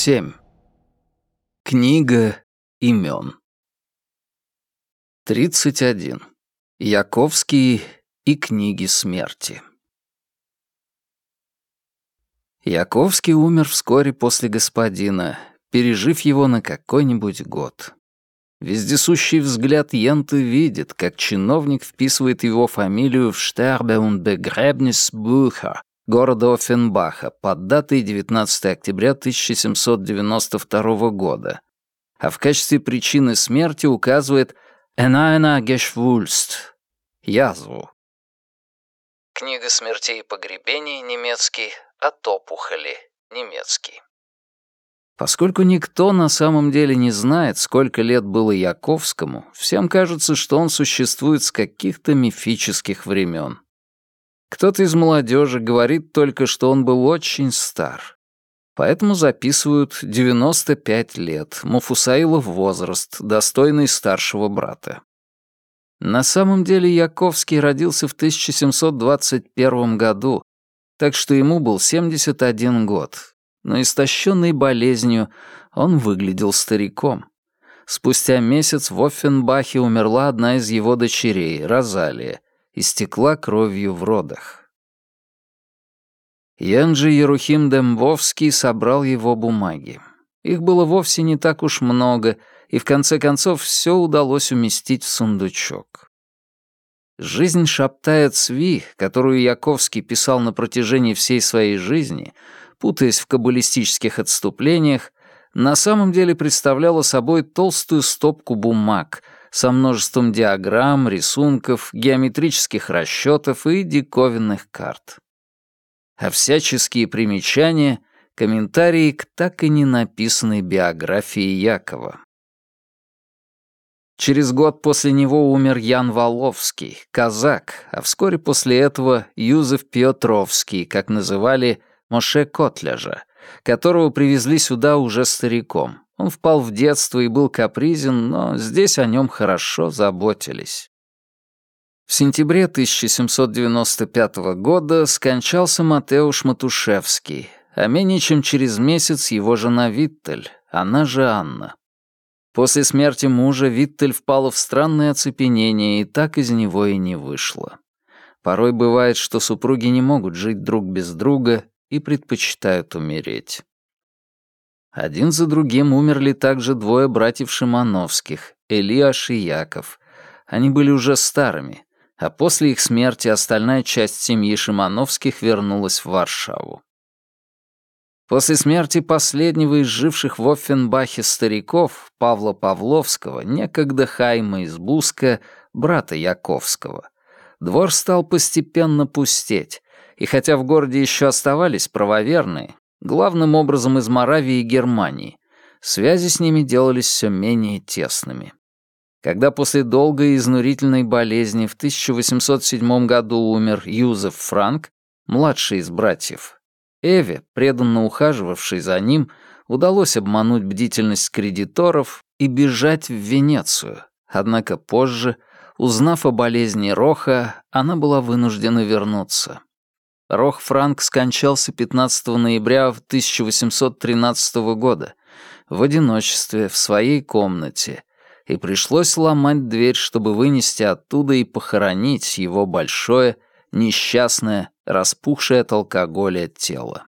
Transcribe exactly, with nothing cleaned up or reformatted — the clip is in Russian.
семь. Книга имен. тридцать один. Яковский и книги смерти. Яковский умер вскоре после господина, пережив его на какой-нибудь год. Вездесущий взгляд Йенты видит, как чиновник вписывает его фамилию в Sterbe- und Begräbnisbücher города Оффенбаха под датой девятнадцатого октября тысяча семьсот девяносто второго года, а в качестве причины смерти указывает «en einer Geschwulst» — язву. Книга смертей и погребений, немецкий, от опухоли, немецкий. Поскольку никто на самом деле не знает, сколько лет было Яковскому, всем кажется, что он существует с каких-то мифических времен. Кто-то из молодежи говорит только, что он был очень стар. Поэтому записывают девяносто пять лет, Муфусаилов возраст, достойный старшего брата. На самом деле Яковский родился в тысяча семьсот двадцать первом году, так что ему был семьдесят один год, но истощенный болезнью он выглядел стариком. Спустя месяц в Оффенбахе умерла одна из его дочерей, Розалия, истекла кровью в родах. Янджи Ерухим Дембовский собрал его бумаги. Их было вовсе не так уж много, и в конце концов все удалось уместить в сундучок. Жизнь Шабтая Цви, которую Яковский писал на протяжении всей своей жизни, путаясь в каббалистических отступлениях, на самом деле представляла собой толстую стопку бумаг со множеством диаграмм, рисунков, геометрических расчетов и диковинных карт. А всяческие примечания — комментарии к так и не написанной биографии Якова. Через год после него умер Ян Воловский, казак, а вскоре после этого Юзеф Пьотровский, как называли Моше Котляжа, которого привезли сюда уже стариком. Он впал в детство и был капризен, но здесь о нем хорошо заботились. В сентябре тысяча семьсот девяносто пятого года скончался Матеуш Матушевский, а менее чем через месяц его жена Виттель, она же Анна. После смерти мужа Виттель впала в странное оцепенение и так из него и не вышла. Порой бывает, что супруги не могут жить друг без друга и предпочитают умереть. Один за другим умерли также двое братьев Шимановских, Элиаш и Яков. Они были уже старыми, а после их смерти остальная часть семьи Шимановских вернулась в Варшаву. После смерти последнего из живших в Оффенбахе стариков, Павла Павловского, некогда Хайма из Буска, брата Яковского, двор стал постепенно пустеть, и хотя в городе еще оставались правоверные, главным образом из Моравии и Германии, связи с ними делались все менее тесными. Когда после долгой и изнурительной болезни в тысяча восемьсот седьмом году умер Юзеф Франк, младший из братьев, Эве, преданно ухаживавшей за ним, удалось обмануть бдительность кредиторов и бежать в Венецию, однако позже, узнав о болезни Роха, она была вынуждена вернуться. Рох Франк скончался пятнадцатого ноября тысяча восемьсот тринадцатого года в одиночестве в своей комнате, и пришлось ломать дверь, чтобы вынести оттуда и похоронить его большое, несчастное, распухшее от алкоголя тело.